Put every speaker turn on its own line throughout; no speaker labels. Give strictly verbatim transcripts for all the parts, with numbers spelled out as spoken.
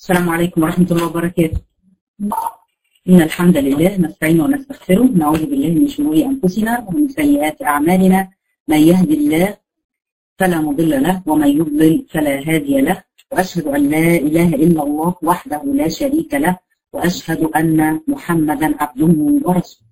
السلام عليكم ورحمة الله وبركاته. إن الحمد لله نستعينه ونستغفره، نعوذ بالله من شرور أنفسنا ومن سيئات أعمالنا، من يهد الله فلا مضل له ومن يضلل فلا هادي له، وأشهد أن لا إله إلا الله وحده لا شريك له، وأشهد أن محمدا عبده ورسوله.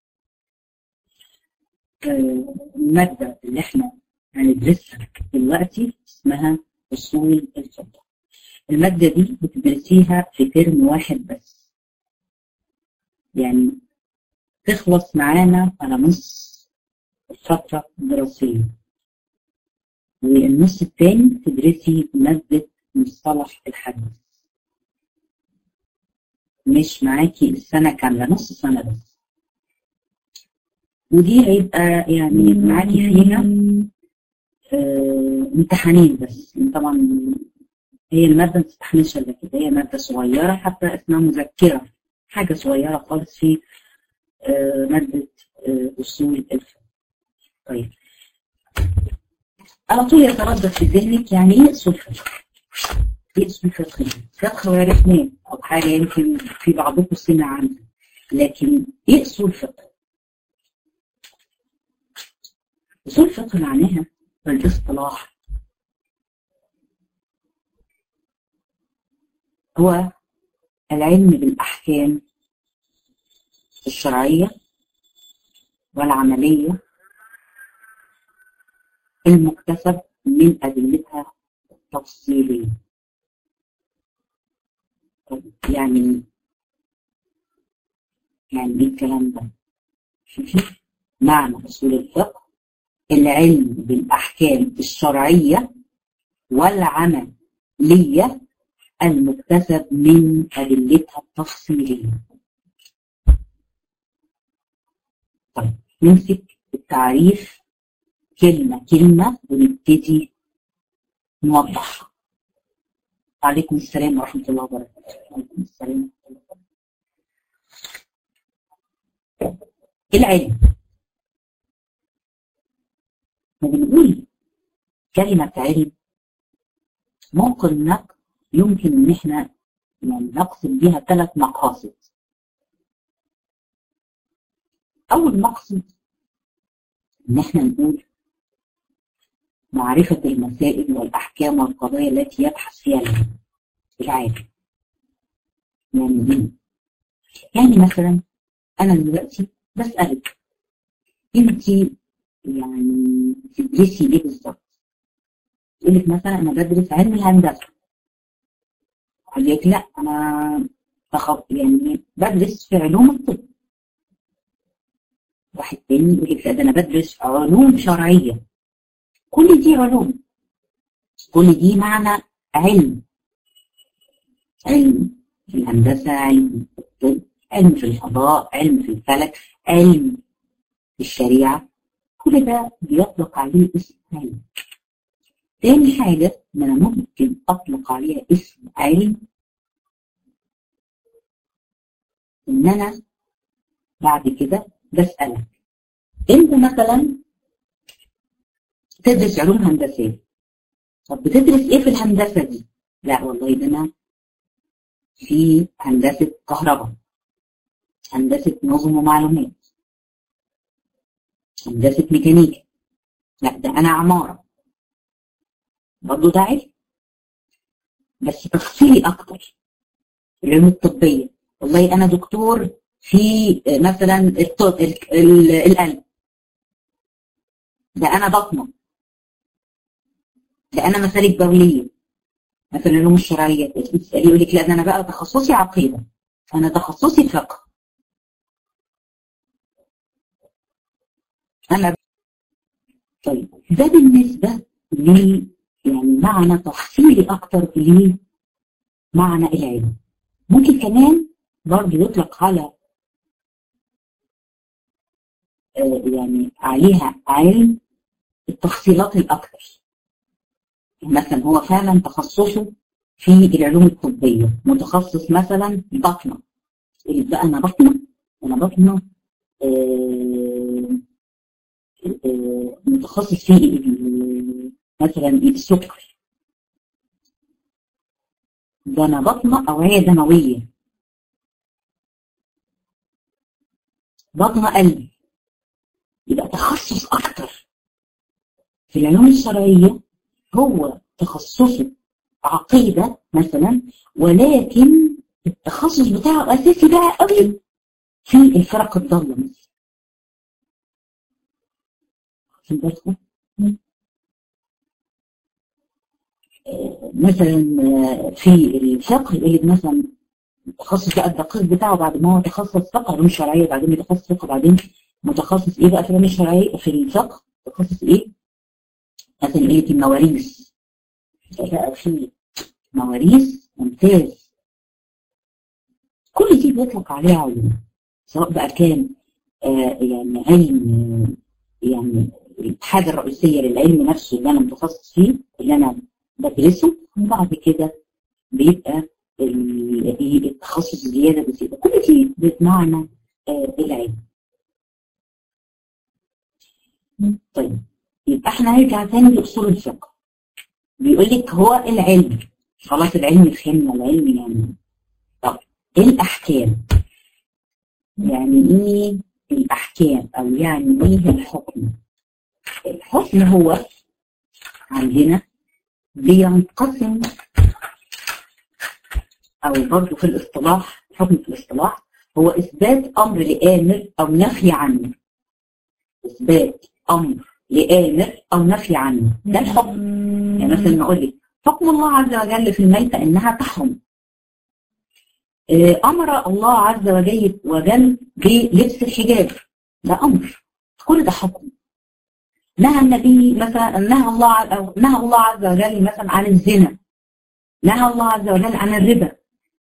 المادة اللي احنا هندرسها دلوقتي اسمها أصول الفقه. المادة دي بتدرسيها في ترم واحد بس، يعني تخلص معانا على نص الفترة الدراسية، والنص التاني تدرسي مادة مصطلح الحديث. مش معاكي السنة كاملة، نص سنة بس، ودي هيبقى يعني معاكي فيها اه امتحانين بس. طبعا هي المادة ما تستحملش الا كده، هي مادة صغيرة حتى اسمها مذكرة، حاجة صغيرة خالص في اه مادة اه أصول الفقه. طيب، على طول يتردد في ذهنك يعني ايه أصول فقه؟ ايه أصول فقه؟ فقه وعرفناه أو حاجة يمكن في بعضكم سمع عنها، لكن ايه أصول فقه؟ أصول فقه معناها بالاصطلاح هو العلم بالأحكام الشرعية والعملية المكتسب من أدلتها التفصيلية. يعني يعني ايه الكلام ده؟ شوفي معنى أصول الفقه: العلم بالأحكام الشرعية والعملية المكتسب من أدلتها التفصيلية. طيب، نمسك التعريف كلمة كلمة ونبتدي نوضح. عليكم السلام ورحمة الله وبركاته. عليكم السلام ورحمة الله وبركاته. العلم، ما بنقول كلمة علم ممكن نق يمكن ان احنا يعني نقصد بها ثلاث مقاصد. اول مقصد ان احنا نقول معرفة المسائل والأحكام والقضايا التي يبحث فيها العالم. يعني ايه؟ يعني مثلا أنا دلوقتي بسألك أنت يعني بتدرسي إيه بالظبط؟ تقول لك مثلا أنا بدرس علم الهندسة. أقول لك لا، أنا بخ... يعني بدرس في علوم الطب. واحد تاني يقول لك لا، ده أنا بدرس علوم شرعية. كل دي علوم، كل دي معنى علم. علم في الهندسة، علم في الطب، علم في الفضاء، علم في الفلك، علم في الشريعة، كل ده بيطلق عليه اسم علم. تاني حاجة ان انا ممكن اطلق عليها اسم علم ان انا بعد كده بسألك انت مثلا تدرس علوم هندسية، طب بتدرس ايه في الهندسة دي؟ لا والله ده انا في هندسة كهرباء، هندسة نظم ومعلومات، هندسة ميكانيكا. لا ده انا عمارة، برضه ده علم بس تفصيلي اكتر. العلوم الطبية، والله انا دكتور في مثلا الطب القلب، ده انا بطنة، ده انا مسالك بولية. مثلا العلوم الشرعية تسألي يقول لك لا ده انا بقى تخصصي عقيدة، انا تخصصي فقه. انا طيب ده بالنسبة لي يعني معنى تفصيلي اكتر لمعنى العلم. ممكن كمان برضه يطلق على آه يعني عليها علم التفصيلات الاكثر. مثلا هو فعلا تخصصه في العلوم الطبية، متخصص مثلا بطنة، يقول بقى انا بطنة، انا بطنة آه آه متخصص في مثلا السكر. ده انا بطنه اوعيه دمويه، بطنه قلب، يبقى تخصص اكتر. في العلوم الشرعيه هو تخصصه عقيده مثلا، ولكن التخصص بتاعه اساسي بقى قوي في الفرق الضاله مثلا. في بالكم مثلا في الفقه يقول لك مثلا التخصص بقى الدقيق بتاعه بعد ما هو تخصص فقه علوم شرعيه، بعدين متخصص فقه، بعدين متخصص ايه بقى في العلوم الشرعيه في الفقه، تخصص ايه؟ مثلا ايه؟ المواريث. بقى في مواريث ممتاز. كل دي بيطلق عليها علوم، سواء بقى كان آه يعني علم، يعني الحاجه الرئيسيه للعلم نفسه اللي انا متخصص فيه اللي انا بدرسه، وبعد كده بيبقى التخصص زياده بزياده. كل دي بمعنى آه العلم. طيب يبقى احنا هنرجع تاني لاصول الفقه. بيقول لك هو العلم، خلاص العلم فهمنا العلم يعني. طب ايه الاحكام؟ يعني ايه الاحكام او يعني ايه الحكم؟ الحكم هو عندنا بينقسم، او برضه في الاصطلاح، الحكم في الاصطلاح هو اثبات امر لامر او نفي عنه. اثبات امر لامر او نفي عنه، ده الحكم. يعني مثلا نقول لك حكم الله عز وجل في الميتة انها تحرم. امر الله عز وجل وجل بلبس الحجاب، ده امر، كل ده حكم. نهى النبي مثلا، نهى الله أو نهى الله عز وجل مثلا عن الزنا، نهى الله عز وجل عن الربا.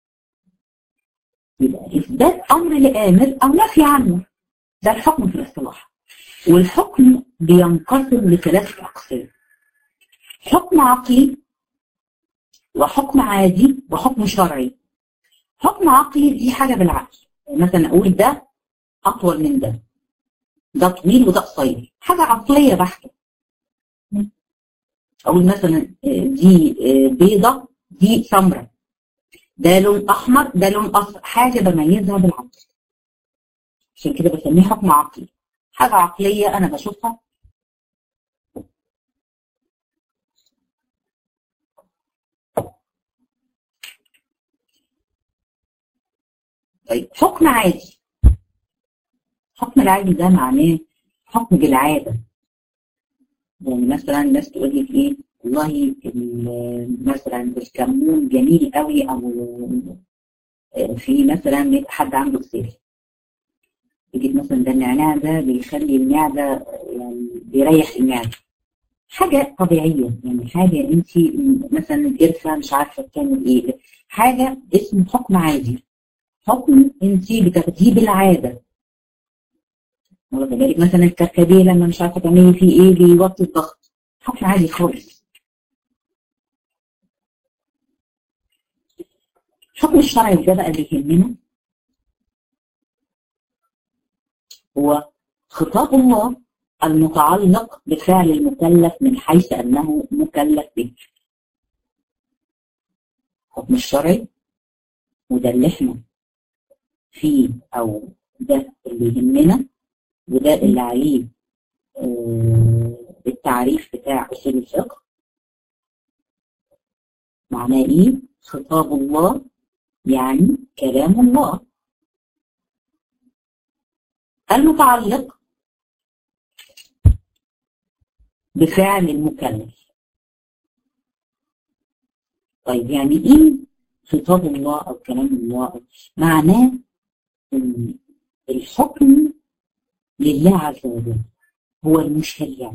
يبقى اثبات امر لامر او نفي عنه، ده الحكم في الاصطلاح. والحكم بينقسم لثلاث اقسام: حكم عقلي، وحكم عادي، وحكم شرعي. حكم عقلي دي حاجه بالعقل، مثلا اقول ده اطول من ده، ده طويل وده قصير، حاجه عقليه بحته. اقول مثلا دي بيضه دي سمراء، ده لون احمر ده لون اصفر، حاجه بميزها بالعقل، عشان كده بسميه حكم عقلي، حاجه عقليه انا بشوفها. طيب حكم عادي، حكم العادي ده معناه حكم بالعاده. يعني مثلا الناس تقول لك ايه، والله مثلا الكمون جميل قوي، او في مثلا حد عنده كسير يجي مثلا ده النعناع ده بيخلي المعده يعني بيريح المعده، حاجه طبيعيه. يعني حاجه انت مثلا القرفه مش عارفه بتعمل ايه، حاجه اسمه حكم عادي، حكم انت بتاخديه بالعاده. واخده بالك مثلا الكركديه لما مش عارفه تعملي فيه ايه بيوطي الضغط، حكم عادي خالص. الحكم الشرعي ده بقى اللي يهمنا هو خطاب الله المتعلق بفعل المكلف من حيث انه مكلف به. الحكم الشرعي وده اللي احنا فيه، او ده اللي يهمنا، وده اللي عليه التعريف بتاع اصول الفقه. معناه ايه؟ خطاب الله يعني كلام الله المتعلق بفعل المكلف. طيب يعني ايه خطاب الله او كلام الله؟ معناه ان الحكم لله عز وجل، هو المشرع،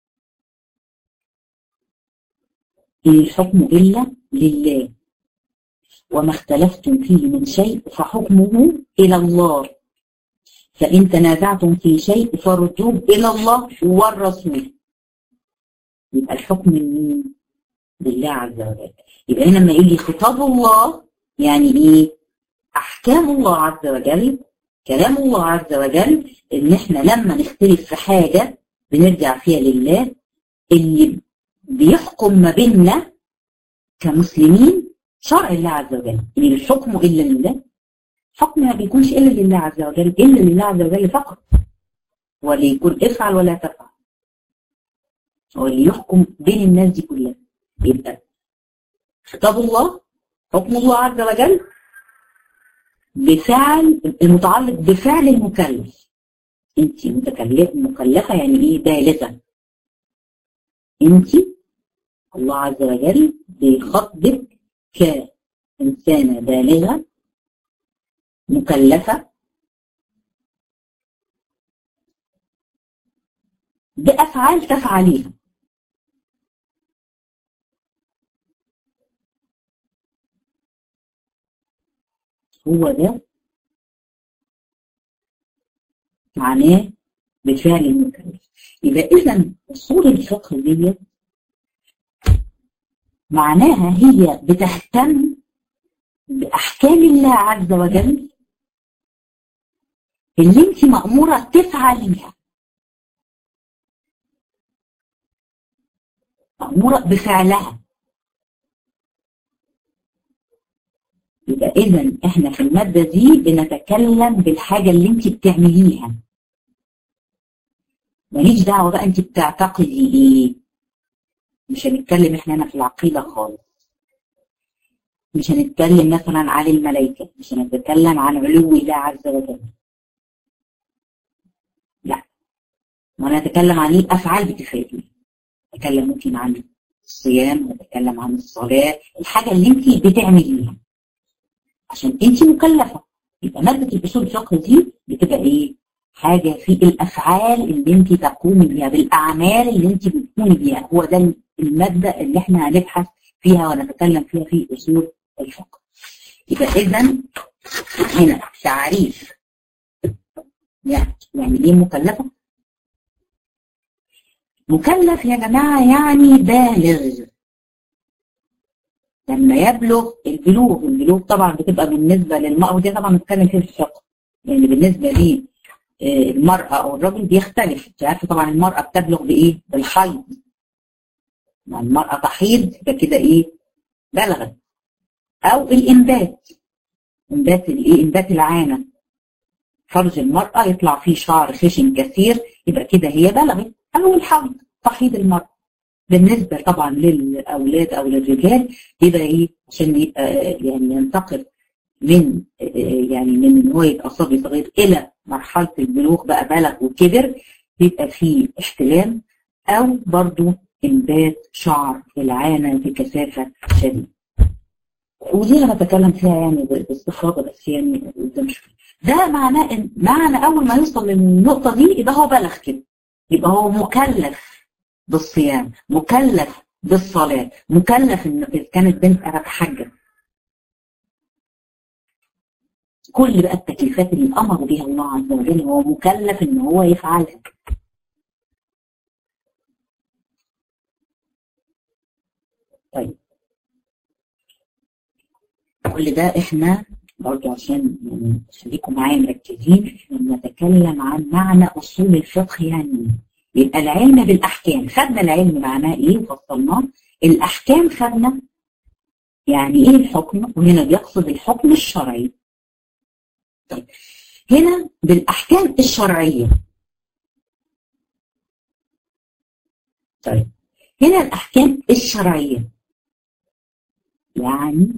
إن الحكم إلا لله، وما اختلفتم فيه من شيء فحكمه إلى الله، فإن تنازعتم في شيء فردوه إلى الله والرسول. يبقى الحكم لله عز وجل. يبقى هنا لما يقول لي خطاب الله يعني إيه؟ أحكام الله عز وجل، كلام الله عز وجل، إن إحنا لما نختلف في حاجة بنرجع فيها لله اللي بيحكم ما بيننا كمسلمين شرع الله عز وجل، يعني الحكم إلا لله، حكم ما بيكونش إلا لله عز وجل، إلا لله عز وجل فقط، واللي يكون افعل ولا تفعل، هو اللي يحكم بين الناس دي كلها. يبقى خطاب الله، حكم الله عز وجل بفعل المتعلق بفعل المكلف. انت مكلفة يعني ايه؟ بالغة. انت الله عز وجل بيخاطبك كإنسانة بالغة مكلفة بأفعال تفعليها. هو ده معناه بفعل المكلف. يبقى إذا أصول الفقه دي معناها هي بتهتم بأحكام الله عز وجل اللي انت مأمورة تفعليها، مأمورة بفعلها. يبقى إذن إحنا في المادة دي بنتكلم بالحاجة اللي انت بتعمليها، ماليش دعوة بقى انت بتعتقدي ايه. مش هنتكلم احنا هنا في العقيدة خالص، مش هنتكلم مثلا عن الملائكة، مش هنتكلم عن علو الله عز وجل، لا، ونتكلم عن ايه؟ أفعال بتفعليها. نتكلم ممكن عن الصيام، نتكلم عن الصلاة، الحاجة اللي انت بتعمليها عشان انت مكلفة. يبقى مادة الأصول الفقه دي بتبقى ايه؟ حاجة في الأفعال اللي انت تقومي بيها، بالأعمال اللي انت بتقومي بيها. هو ده المادة اللي احنا هنبحث فيها ونتكلم فيها في أصول الفقه. يبقى إذا هنا تعريف يعني يعني ايه مكلفة؟ مكلف يا جماعة يعني بالغ. لما يبلغ البلوغ، البلوغ طبعا بتبقى بالنسبة للمرأة، ودي طبعا نتكلم فيها في الفقه، يعني بالنسبة لي المرأة أو الرجل بيختلف. انت عارفة طبعا المرأة بتبلغ بإيه؟ بالحيض. لما المرأة تحيض يبقى كده إيه؟ بلغت. أو الإنبات، إنبات الإيه؟ إنبات العانة، فرج المرأة يطلع فيه شعر خشن كثير، يبقى كده هي بلغت. أو الحيض، تحيض المرأة. بالنسبة طبعا للأولاد أو للرجال يبقى إيه؟ عشان يبقى يعني ينتقل من يعني من ان هو يبقى صبي صغير الى مرحله البلوغ بقى بلغ وكبر، بيبقى فيه احتلام او برضو انبات شعر العانه بكثافه شديده. ودي انا بتكلم فيها يعني باستفاضه بس يعني قدام شويه. ده معناه ان معنى اول ما يوصل للنقطه دي يبقى هو بلغ كده، يبقى هو مكلف بالصيام، مكلف بالصلاه، مكلف ان اذا كانت بنت هتتحجب. كل بقى التكليفات اللي امر بها الله عز وجل هو مكلف ان هو يفعلها. طيب كل ده احنا برضه عشان يعني خليكم معايا مركزين، احنا بنتكلم عن معنى اصول الفقه يعني يبقى العلم بالاحكام. خدنا العلم معناه ايه وفصلناه، الاحكام خدنا يعني ايه الحكم، وهنا بيقصد الحكم الشرعي. طيب هنا بالاحكام الشرعيه. طيب هنا الاحكام الشرعيه يعني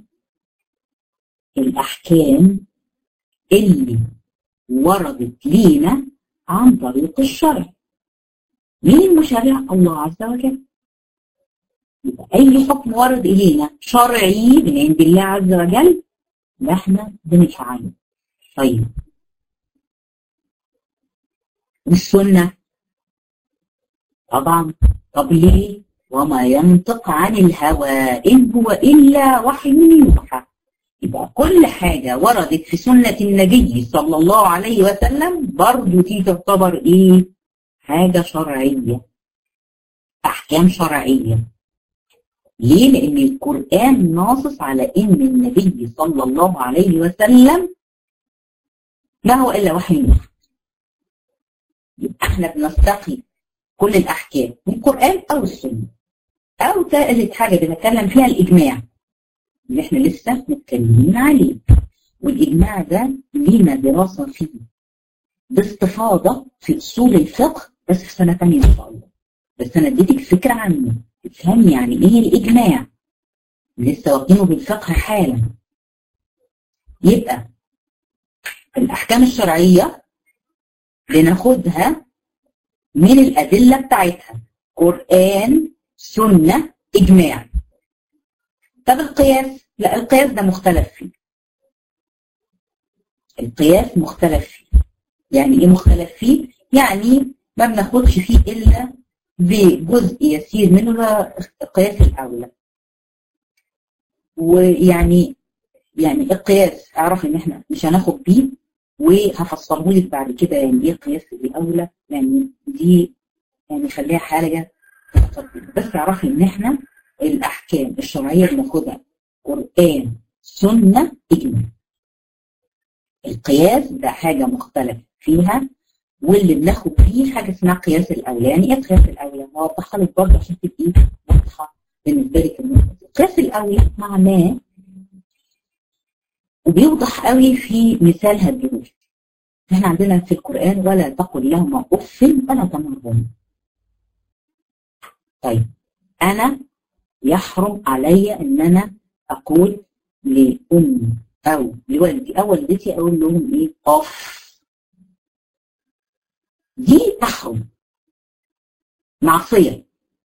الأحكام اللي وردت لينا عن طريق الشرع. مين المشرع؟ الله عز وجل. يبقى أي حكم ورد إلينا شرعي من عند الله عز وجل نحن بنفعله. طيب والسنة طبعا. طب ليه؟ وما ينطق عن الهوى إن هو إلا وحي يوحى. يبقى كل حاجة وردت في سنة النبي صلى الله عليه وسلم برضو دي تعتبر ايه؟ حاجة شرعية، احكام شرعية. ليه؟ لان القرآن ناصص على ان النبي صلى الله عليه وسلم ما هو الا وحي يوحى. يبقى احنا بنستقي كل الاحكام من القرآن او السنة. او ثالث حاجة بنتكلم فيها الاجماع. اللي احنا لسه متكلمين عليه. والإجماع ده لينا دراسة فيه باستفاضة في أصول الفقه بس في سنة تانية إن شاء الله. بس أنا اديتك فكرة عنه، تفهمي يعني إيه الإجماع. لسه واخدينه بالفقه حالا. يبقى الأحكام الشرعية بناخدها من الأدلة بتاعتها، قرآن، سنة، إجماع. طب القياس؟ لا، القياس ده مختلف فيه. القياس مختلف فيه. يعني إيه مختلف فيه؟ يعني ما بناخدش فيه إلا بجزء يسير منه قياس الأولى. ويعني يعني القياس اعرف ان احنا مش هناخد بيه، وهفصله لك بعد كده يعني ايه قياس الاولى، يعني دي يعني خليها حاجه بس اعرفي ان احنا الاحكام الشرعيه بناخدها قران، سنه، اجماع. القياس ده حاجه مختلف فيها، واللي بناخد فيه حاجه اسمها قياس الاولى. يعني ايه قياس الاولى؟ هوضحها لك برضه عشان تبقي واضحه بالنسبه لك. القياس الاولى معناه وبيوضح قوي في مثال هديهولك. احنا عندنا في القرآن ولا تقل لهما اف ولا تنهرهما. طيب انا يحرم علي ان انا اقول لامي او لوالدي او والدتي اقول لهم ايه؟ اف. دي تحرم، معصية.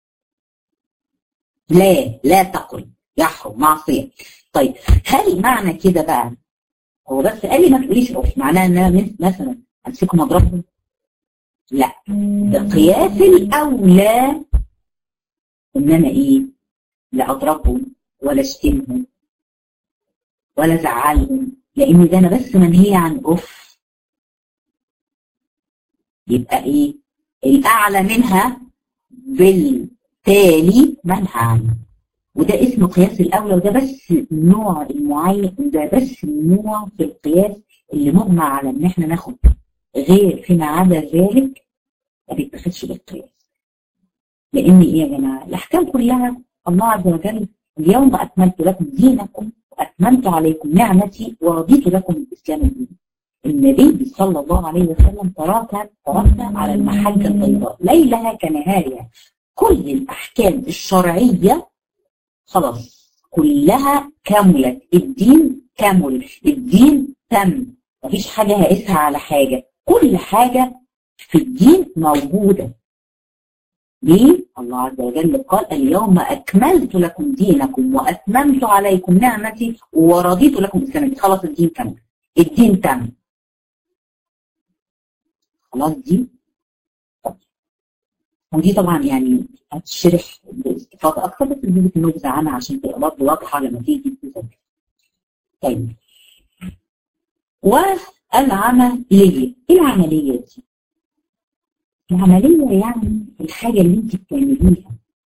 لا لا تقل، يحرم، معصية. طيب هل معنى كده بقى هو بس قال لي ما تقوليش اوف معناها ان انا مثلا امسكهم اضربهم؟ لا، القياس الاولى ان انا ايه؟ لا اضربهم ولا اشتمهم ولا ازعلهم، لان ده انا بس منهي عن اوف. يبقى ايه؟ الاعلى منها بالتالي منهى عنه. وده اسمه قياس الاولى، وده بس النوع المعين، ده بس النوع في القياس اللي مجمع على ان احنا ناخد، غير فيما عدا ذلك ما بيتاخدش بالقياس. لان ايه يا جماعه؟ الاحكام كلها الله عز وجل اليوم اكملت لكم دينكم واتممت عليكم نعمتي ورضيت لكم الاسلام دينا. النبي صلى الله عليه وسلم تركنا تركنا على المحجه البيضاء ليلها كنهارها. كل الاحكام الشرعيه خلاص كلها كملت، الدين كمل، الدين تم، مفيش حاجة هقيسها على حاجة، كل حاجة في الدين موجودة. ليه؟ الله عز وجل قال اليوم أكملت لكم دينكم وأتممت عليكم نعمتي ورضيت لكم الإسلام. خلاص الدين كمل، الدين تم. خلاص دي ودي طبعا يعني هتشرح باستفاضه اكتر، بس نجيب النبذه عنها عشان تبقى برضه واضحه لما تيجي تذاكر. طيب والعمليه، ايه العمليه دي؟ العمليه يعني الحاجه اللي انت بتعمليها.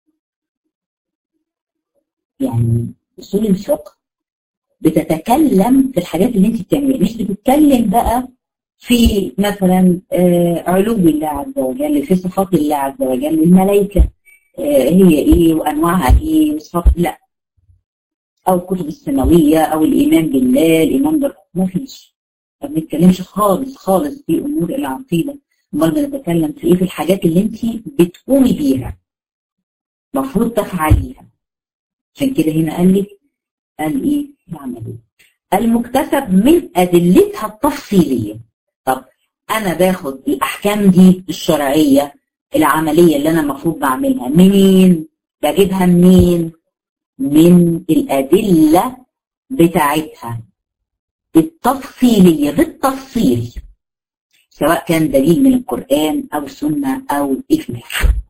يعني اصول الفقه بتتكلم في الحاجات اللي انت بتعمليها، مش بتتكلم بقى في مثلا علو الله عز وجل، في صفات الله عز وجل، الملائكة هي ايه وانواعها ايه وصفات، لا، او الكتب السماوية او الايمان بالله، الايمان بالله، ما فيش. ما بنتكلمش خالص خالص في امور العقيدة. امال بنتكلم في ايه؟ في الحاجات اللي انت بتقومي بيها المفروض تفعليها. عشان كده هنا قال لك قال ايه؟ العملية المكتسب من ادلتها التفصيلية. طب انا باخد الاحكام دي الشرعيه العمليه اللي انا المفروض بعملها منين؟ بجيبها منين؟ من الادله بتاعتها التفصيليه بالتفصيل، سواء كان دليل من القران او سنه او اجماع.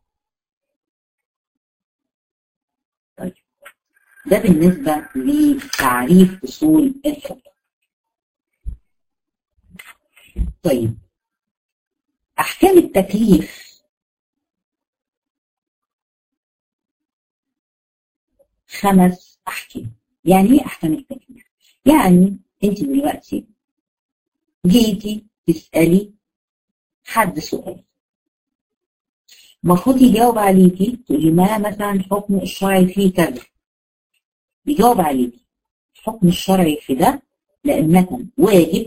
طيب ده بالنسبه لتعريف اصول الفقه. طيب أحكام التكليف خمس أحكام. يعني إيه أحكام التكليف؟ يعني أنت دلوقتي جيتي تسألي حد سؤال، المفروض يجاوب عليكي، تقولي ما مثلا الحكم الشرعي فيه كذا، يجاوب عليكي، الحكم الشرعي في ده، لأن مثلا واجب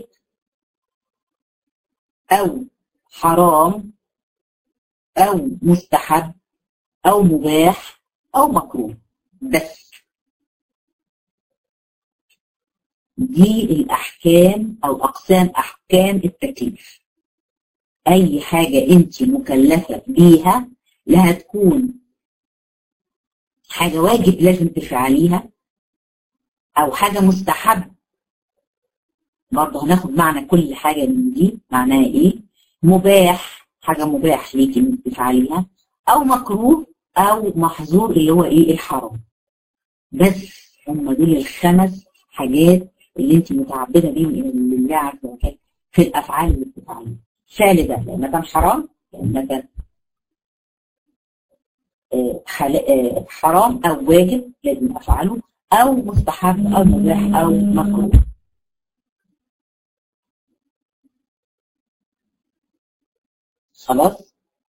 أو حرام أو مستحب أو مباح أو مكروه، بس دي الأحكام أو أقسام أحكام التكليف. أي حاجة أنت مكلفة بيها، لا هتكون حاجة واجب لازم تفعليها أو حاجة مستحب. برضه هناخد معنى كل حاجة من دي معناها إيه. مباح، حاجة مباح ليكي إنك تفعليها، أو مكروه أو محظور اللي هو إيه الحرام. بس هم دول الخمس حاجات اللي أنت متعبدة بيهم إلى الله عز وجل في الأفعال اللي بتفعليها. فعل ده لأن كان حرام، لأن كان حرام أو واجب لازم أفعله، أو مستحب أو مباح أو مكروه. خلاص.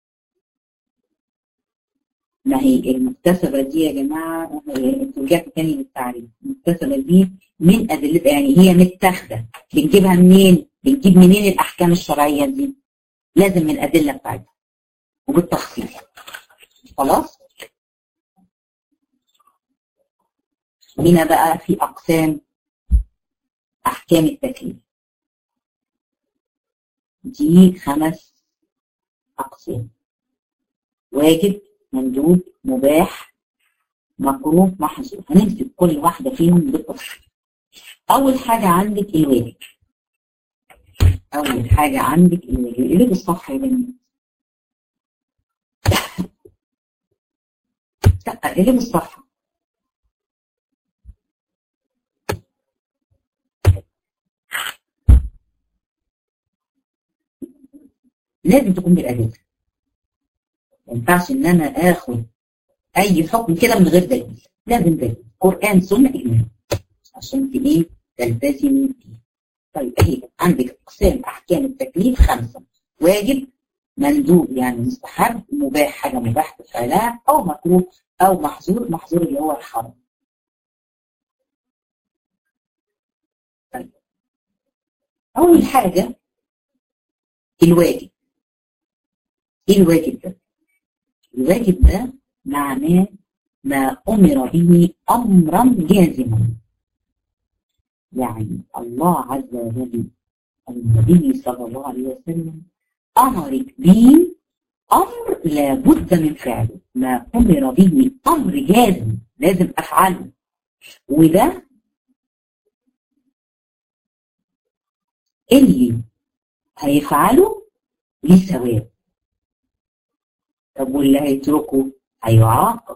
ما هي المكتسبة دي يا جماعة، انتوا رجعتوا تاني للتعريف. المكتسبة دي من أدلتها، يعني هي متاخدة. بنجيبها منين؟ بنجيب منين الأحكام الشرعية دي؟ لازم من الأدلة بتاعتها وبالتخصيص. خلاص؟ هنا بقى في أقسام أحكام التكليف. دي خمس أقسام: واجب، مندوب، مباح، مكروه، محظور. هنمسك كل واحدة فيهم بالتفصيل. أول حاجة عندك الواجب. أول حاجة عندك الواجب. اللي الصفحة يا بني. لا، اللي الصفحة. لازم تكون بالأدلة. ما ينفعش إن أنا آخد أي حكم كده من غير دليل. لازم دليل، قرآن سنة إجماع، عشان إيه تلتزمي بيه. طيب أهي عندك أقسام أحكام التكليف خمسة: واجب، مندوب يعني مستحب، مباح حاجة مباح تفعلها، أو مكروه أو محظور. محظور اللي هو الحرام. طيب أول حاجة الواجب. إيه الواجب ده؟ الواجب ده معناه ما أمر به أمرا جازما. يعني الله عز وجل النبي صلى الله عليه وسلم أمرك به أمر لابد من فعله. ما أمر به أمر جازم لازم أفعله، وده اللي هيفعله ليه ثواب. طب واللي هيتركه هيعاقب.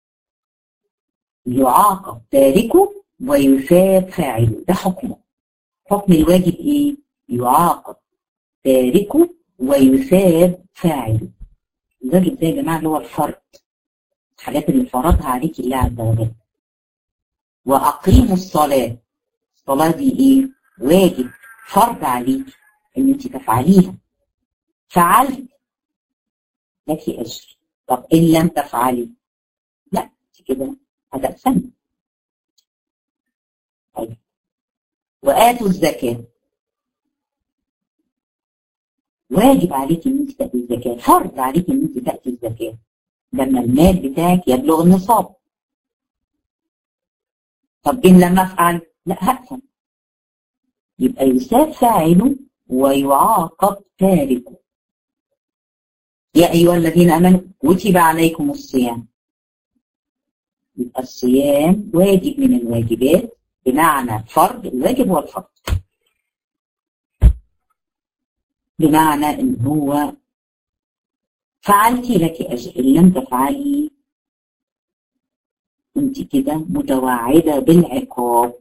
يعاقب تاركه ويثاب فاعله. ده حكمه. حكم الواجب ايه؟ يعاقب تاركه ويثاب فاعله. الواجب ده يا جماعه اللي هو الفرض، الحاجات اللي فرضها عليك الله عز وجل. واقيموا الصلاه. الصلاه دي ايه؟ واجب، فرض عليك ان انت تفعليها. فعلت لك اجر. طب ان لم تفعلي لا كده هتأثمي. طيب وآتوا الزكاة. واجب عليك ان انت تأتي الزكاة، فرض عليك ان انت تأتي الزكاة لما المال بتاعك يبلغ النصاب. طب ان لم افعل لا هأثم. يبقى يثاب فاعله ويعاقب تاركه. يا ايها الذين امنوا كتب عليكم الصيام. يبقى الصيام واجب من الواجبات، بمعنى فرض. الواجب هو الفرض، بمعنى ان هو فعلتي لك اجر، ان لم تفعلي انت كده متوعده بالعقاب.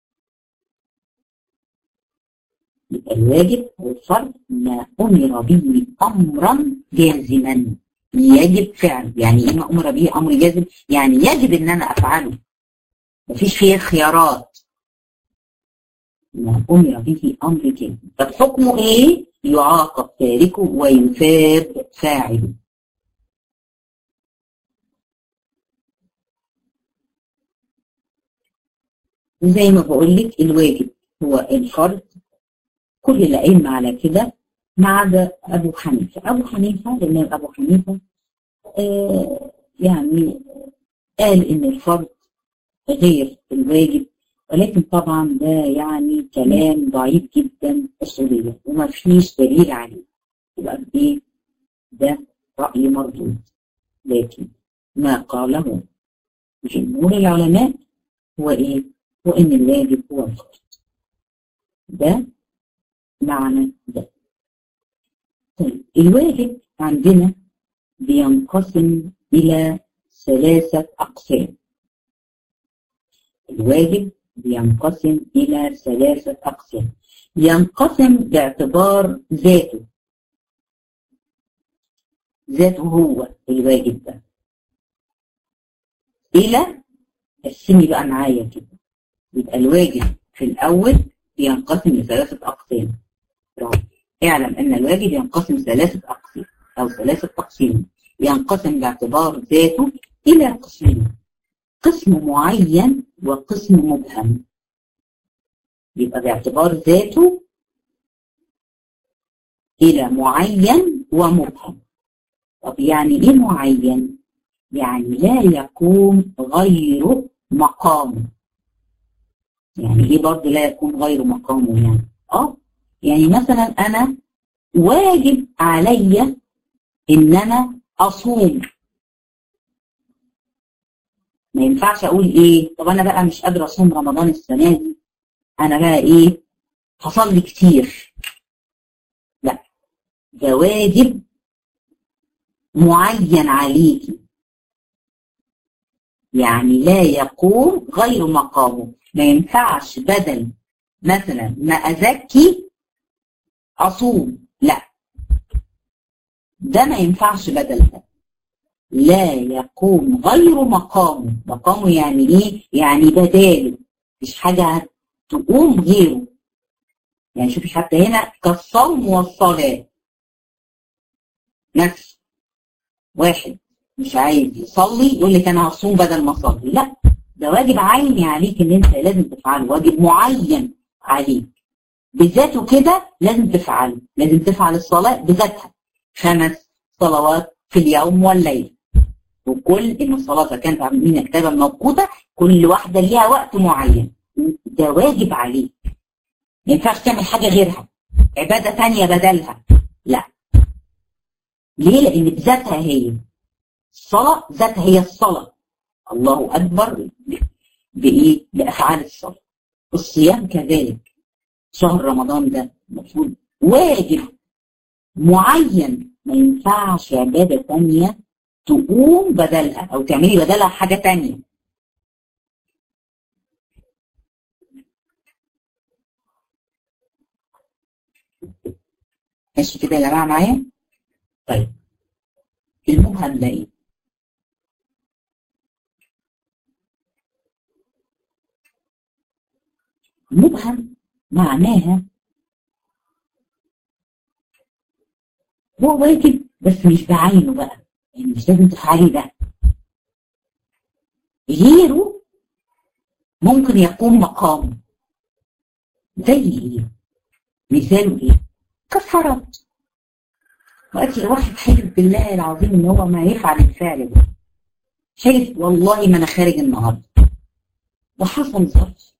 يبقى الواجب والفرض ما امر به امرا جازما يجب فعله. يعني ايه ما امر به امر جازم؟ يعني يجب ان انا افعله، مفيش فيه خيارات. ما امر به امر جازم. طب حكمه ايه؟ يعاقب تاركه ويثاب فاعله. زي ما بقول لك الواجب هو الفرض، كل الأئمة على كده ما عدا أبو حنيفة. أبو حنيفة لأن أبو حنيفة آه يعني قال إن الفرض غير الواجب، ولكن طبعا ده يعني كلام ضعيف جدا أصوليا وما فيش دليل عليه، يبقى إيه ده رأي مردود. لكن ما قاله جمهور العلماء هو إيه؟ هو إن الواجب هو الفرض. ده معنى ده. طيب الواجب عندنا بينقسم إلى ثلاثة أقسام. الواجب بينقسم إلى ثلاثة أقسام. ينقسم باعتبار ذاته، ذاته هو الواجب ده، إلى قسمي بقى معايا كده. يبقى الواجب في الأول بينقسم لثلاثة أقسام. اعلم أن الواجب ينقسم ثلاثة أقسام أو ثلاثة أقسام. ينقسم باعتبار ذاته إلى قسمين: قسم معين وقسم مبهم. يبقى باعتبار ذاته إلى معين ومبهم. طب يعني إيه معين؟ يعني لا يكون غير مقامه. يعني إيه برضه لا يكون غير مقامه؟ يعني آه يعني مثلا أنا واجب علي إن أنا أصوم. ما ينفعش أقول إيه طب أنا بقى مش قادرة أصوم رمضان السنة دي، أنا بقى إيه هصلي كتير. لا، ده واجب معين عليكي، يعني لا يقوم غير مقامه. ما ينفعش بدل مثلا ما أزكي أصوم، لا، ده ما ينفعش بدل ده. لا يقوم غير مقامه. مقامه يعني ايه؟ يعني بداله، مش حاجة تقوم غيره. يعني شوفي حتى هنا كالصوم والصلاة، نفس واحد مش عايز يصلي يقول لك انا هصوم بدل ما اصلي، لا، ده واجب عيني عليك ان انت لازم تفعله، واجب معين عليك بذاته كده لازم تفعله. لازم تفعل الصلاة بذاتها خمس صلوات في اليوم والليل، وكل ان الصلاه كانت عاملين كتابه موقوته كل واحده ليها وقت معين، ده واجب عليك. ما ينفعش تعمل حاجه غيرها، عباده ثانيه بدلها، لا. ليه؟ لان بذاتها هي الصلاه، ذاتها هي الصلاه. الله اكبر بايه؟ بافعال الصلاه. الصيام كذلك، شهر رمضان ده المفروض واجب معين، ما ينفعش عباده ثانيه تقوم بدلها او تعملي بدلها حاجة تانية. ماشي كده يا جماعة معايا؟ طيب المبهم ده ايه؟ مبهم معناها هو واجب بس مش بعينه بقى، يعني مش لازم تفعلي ده، غيره ممكن يقوم مقامه. زي ايه؟ مثاله ايه؟ كفارات. وقت الواحد حلف بالله العظيم ان هو ما يفعل الفعل ده، حلف والله ما انا خارج النهارده وحصل ظرف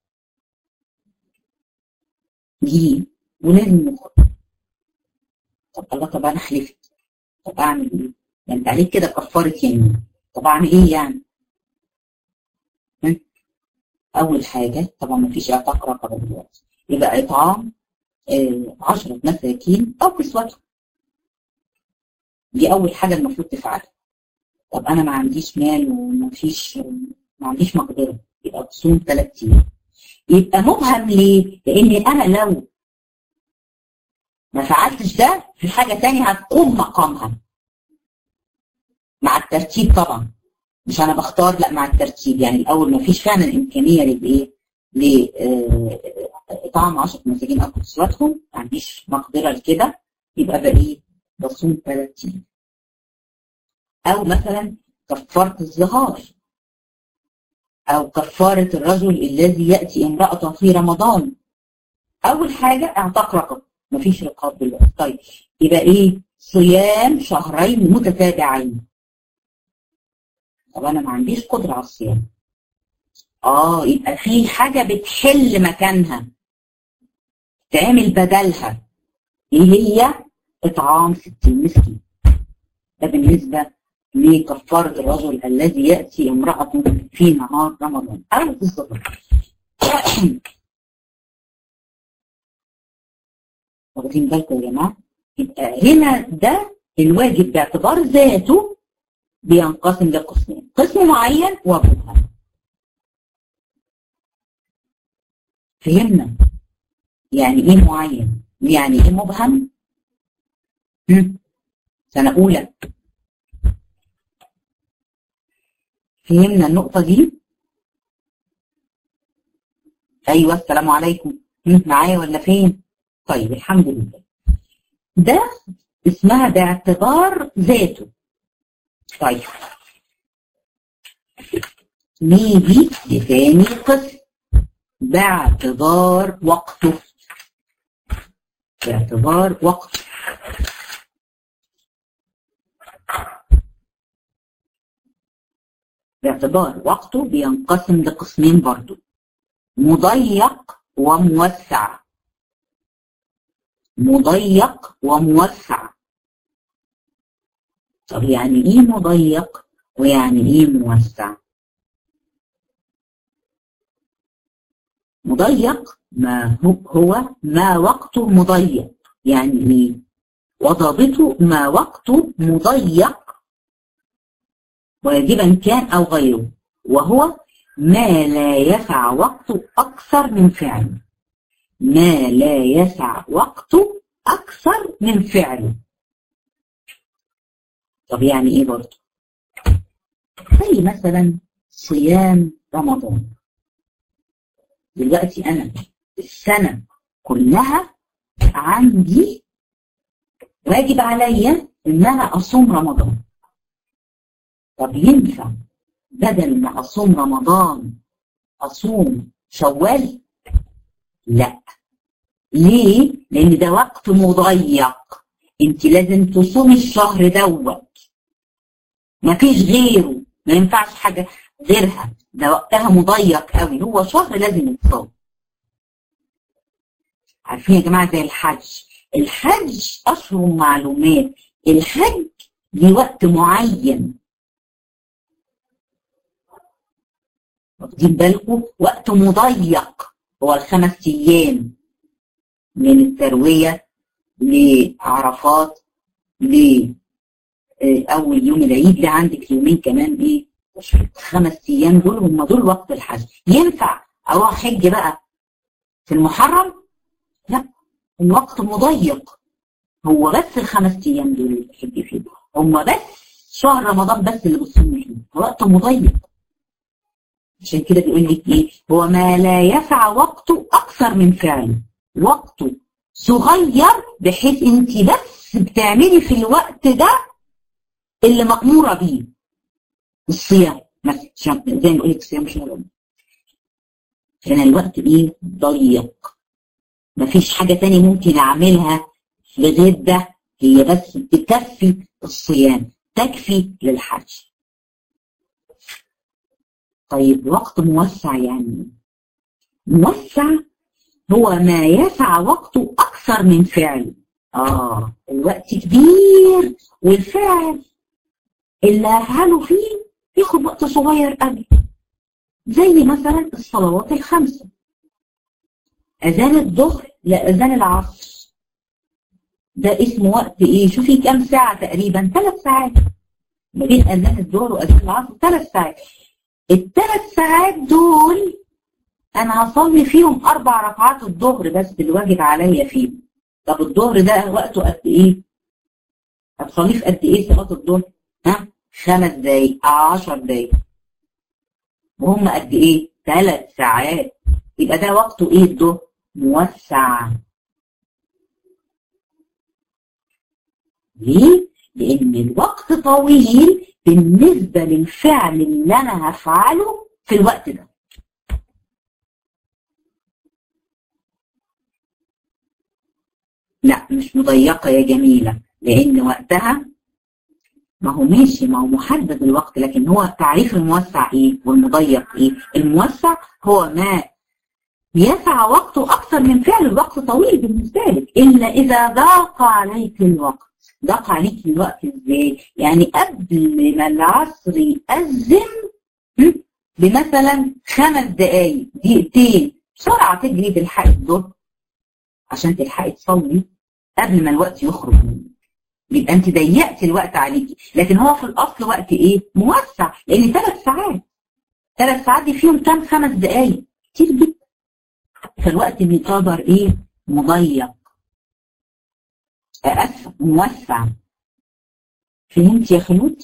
جه ولازم نخرج. طب الله، طب انا حلفت، طب اعمل ايه؟ ده انت عليك كده كفاره يمين، طب اعمل ايه يعني؟ اول حاجه طبعا ما فيش اعتاق رقبه دلوقتي، يبقى اطعام آه عشرة مساكين او كسوتهم. دي اول حاجه المفروض تفعلها. طب انا ما عنديش مال وما فيش، ما عنديش مقدره، يبقى تصوم ثلاث ايام. يبقى مبهم ليه؟ لان انا لو ما فعلتش ده في حاجه ثانيه هتقوم مقامها مع الترتيب طبعا، مش انا بختار، لا، مع الترتيب. يعني الاول ما فيش فعلا امكانيه لايه؟ لاطعام عشرة مساكين او كسوتهم، ما عنديش مقدره لكده، يبقى بقى بصوم ثلاث ايام. او مثلا كفاره الظهار، أو كفارة الرجل الذي يأتي امرأة في رمضان. أول حاجة اعتق رقبة، مفيش رقاب دلوقتي. طيب يبقى إيه؟ صيام شهرين متتابعين. طب أنا ما عنديش قدرة على الصيام. آه يبقى في حاجة بتحل مكانها، تعمل بدلها. إيه هي؟ إطعام ستين مسكين. ده بالنسبة لكفارة الرجل الذي يأتي امرأة في نهار رمضان أو في الظهر. واخدين بالكم يا جماعة؟ يبقى هنا ده الواجب باعتبار ذاته بينقسم لقسمين، قسم معين ومبهم. فهمنا؟ يعني ايه معين؟ يعني ايه مبهم؟ سنة أولى. فهمنا النقطة دي؟ أيوة السلام عليكم. معايا ولا فين؟ طيب الحمد لله. ده اسمها باعتبار ذاته. طيب نيجي لتاني قسم باعتبار وقته. باعتبار وقته باعتبار وقته بينقسم لقسمين برضو، مضيق وموسع. مضيق وموسع. طب يعني ايه مضيق ويعني ايه موسع؟ مضيق ما هو ما وقته مضيق، يعني ايه؟ وضابطه ما وقته مضيق واجبا كان او غيره، وهو ما لا يسع وقته اكثر من فعله. ما لا يسع وقته اكثر من فعله. طب يعني ايه برضه؟ زي مثلا صيام رمضان. دلوقتي انا السنة كلها عندي واجب عليا انها اصوم رمضان. طب ينفع بدل ما اصوم رمضان اصوم شوال؟ لا. ليه؟ لان ده وقت مضيق، انت لازم تصومي الشهر دوت، مفيش غيره، ما ينفعش حاجة غيرها، ده وقتها مضيق قوي، هو شهر لازم يتصوم. عارفين يا جماعة زي الحج، الحج أشهر معلومات، الحج دي وقت معين، واخدين بالكم؟ وقت مضيق، هو الخمس أيام من التروية لعرفات لأول يوم العيد، اللي عندك يومين كمان إيه؟ خمس أيام دول هم دول وقت الحج. ينفع أروح حج بقى في المحرم؟ لا، الوقت مضيق، هو بس الخمس أيام دول اللي بحج فيه، هم بس شهر رمضان بس اللي بصوم فيه، وقت مضيق. عشان كده بيقول لك ايه؟ هو ما لا يسع وقته اكثر من فعله، وقته صغير بحيث انت بس بتعملي في الوقت ده اللي مأمورة بيه، الصيام مثلا، زي ما بقول لك صيام شهر رمضان. كان الوقت ايه؟ ضيق، مفيش حاجة تاني ممكن اعملها لغير ده، هي بس بتكفي الصيام، تكفي للحج. طيب وقت موسع يعني موسع هو ما يسع وقته أكثر من فعل. آه الوقت كبير والفعل اللي هفعله فيه ياخد وقت صغير قوي، زي مثلا الصلوات الخمسة، أذان الظهر لأذان العصر، ده اسمه وقت إيه؟ شوفي كام ساعة تقريبا؟ ثلاث ساعات ما بين أذان الظهر وأذان العصر، ثلاث ساعات. الثلاث ساعات دول انا هصلي فيهم اربع ركعات الظهر بس الواجب عليا فيهم. طب الظهر ده وقته قد ايه؟ هتصلي في قد ايه صلاه الظهر؟ ها؟ خمس دقايق، عشر دقايق، وهم قد ايه؟ ثلاث ساعات. يبقى ده وقته ايه الظهر؟ موسع. ليه؟ لان الوقت طويل بالنسبه للفعل اللي انا هفعله في الوقت ده. لا مش مضيقة يا جميلة، لأن وقتها ما هو ماشي، ما هو محدد الوقت، لكن هو تعريف الموسع ايه والمضيق ايه؟ الموسع هو ما يسع وقته أكثر من فعل الوقت طويل بالنسبة لك، إلا إذا ضاق عليك الوقت. ضاق عليك الوقت ازاي؟ يعني قبل ما العصر يأذن بمثلا خمس دقايق دقيقتين بسرعة تجري تلحقي الظهر عشان تلحقي تصلي قبل ما الوقت يخرج منك، يبقى انت ضيقتي الوقت عليكي. لكن هو في الاصل وقت ايه؟ موسع، لان ثلاث ساعات ثلاث ساعات دي فيهم كام؟ خمس دقايق، كتير جدا. فالوقت بيعتبر ايه؟ مضيق، اسف موسع. فهمت يا خلود؟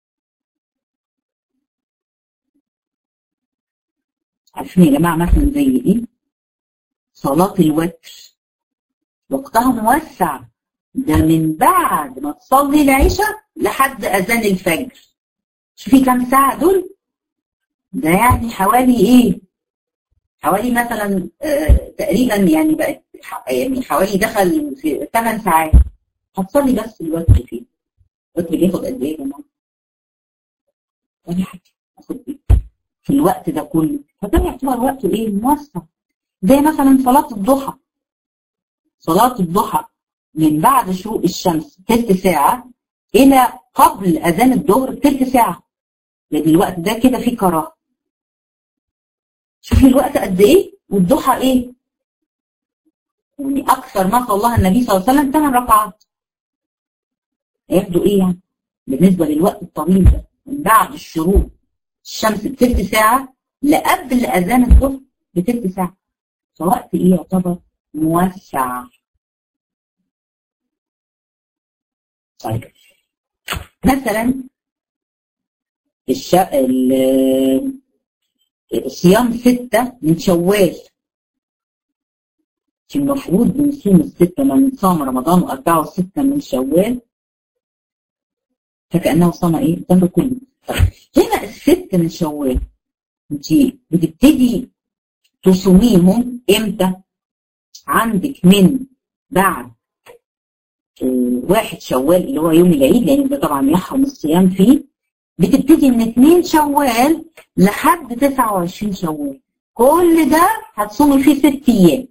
عارفين يا جماعه مثلا زي ايه؟ صلاه الوتر وقتها موسع، ده من بعد ما تصلي العشاء لحد اذان الفجر. شوفي كام ساعه دول؟ ده يعني حوالي ايه؟ حوالي مثلا آه تقريبا يعني بقت يعني حوالي دخل في ثمان ساعات. هتصلي بس الوتر فيه. الوتر بياخد قد ايه يا جماعه؟ ولا حاجه، ياخد ايه؟ في الوقت ده كله، فده يعتبر وقته ايه؟ موسع. زي مثلا صلاه الضحى. صلاه الضحى من بعد شروق الشمس تلت ساعه الى قبل اذان الظهر تلت ساعه، لان الوقت ده كده فيه كراهه. شوفي الوقت قد ايه؟ والضحى ايه؟ يعني اكثر ما صلاها النبي صلى الله عليه وسلم ثمان ركعات. هياخدوا ايه يعني؟ بالنسبه للوقت الطويل ده من بعد الشروق الشمس بتلت ساعه لقبل اذان الظهر بتلت ساعه. فوقت ايه يعتبر؟ موسع. طيب مثلا الش... ال... صيام ستة من شوال، المفروض بنصوم الستة من صام رمضان وأربعة وستة من شوال فكأنه صام ايه؟ الدهر كله. طيب هنا الست من شوال انت بتبتدي تصوميهم امتى؟ عندك من بعد واحد شوال اللي هو يوم العيد، لان ده طبعا يحرم الصيام فيه. بتبتدي من اتنين شوال لحد تسعة وعشرين شوال، كل ده هتصومي فيه ست ايام.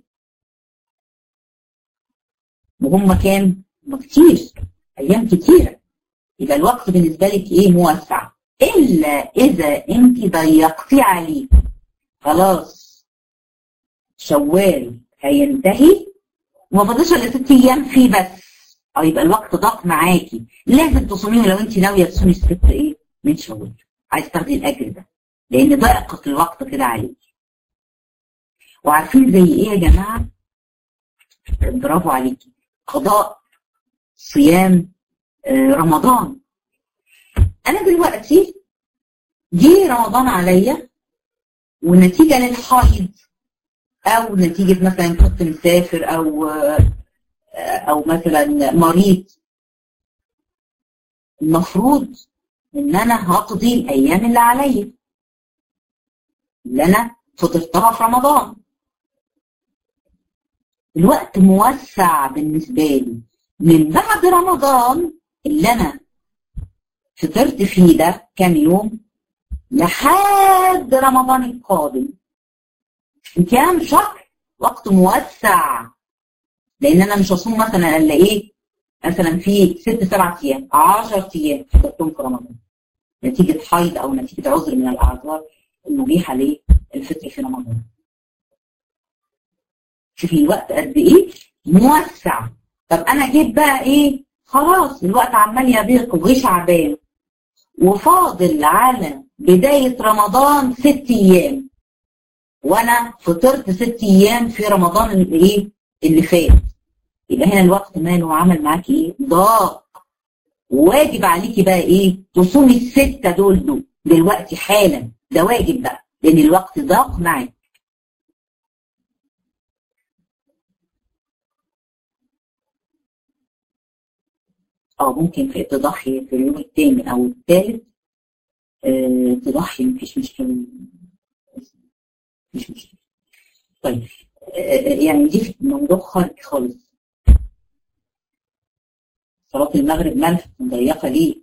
وهم كام؟ كتير، ايام كتيره. يبقى الوقت بالنسبه لك ايه؟ موسع، الا اذا انت ضيقتي عليه. خلاص شوال هينتهي وما فاضلش الا ست ايام فيه بس، او يبقى الوقت ضاق معاكي، لازم تصوميه لو انت ناويه تصومي الست ايه؟ من شوال، عايز تاخدي الاجر ده، لان ضاقت الوقت كده عليكي. وعارفين زي ايه يا جماعه؟ برافو عليكي، قضاء صيام آه رمضان. انا دلوقتي جه رمضان عليا ونتيجه للحيض او نتيجه مثلا كنت مسافر او او مثلا مريض، المفروض ان انا هقضي الايام اللي عليا اللي انا فطرتها في رمضان. الوقت موسع بالنسبه لي من بعد رمضان اللي انا فطرت فيه ده كام يوم لحد رمضان القادم، كام شهر، وقت موسع. لان انا مش هصوم مثلا الا ايه؟ مثلا في ست سبع ايام عشر ايام فطرتهم في رمضان نتيجه حيض او نتيجه عذر من الاعذار المبيحه للفطر في رمضان. شوفي الوقت قد ايه؟ موسع. طب انا جيت بقى ايه؟ خلاص الوقت عمال يضيق وجه شعبان وفاضل على بدايه رمضان ست ايام، وانا فطرت ست ايام في رمضان اللي ايه؟ اللي فات. يبقى هنا الوقت ماله عمل معاكي ايه؟ ضاق. واجب عليكي بقى ايه؟ تصومي الستة دول دول دلوقتي حالا، ده واجب بقى لان الوقت ضاق معاك. اه ممكن في تضحي في اليوم الثاني او الثالث، اه تضحي مفيش مشكلة. مش مشكله. طيب يعني دي موضوع خارج خالص. صلاه المغرب مالها مضيقه ليه؟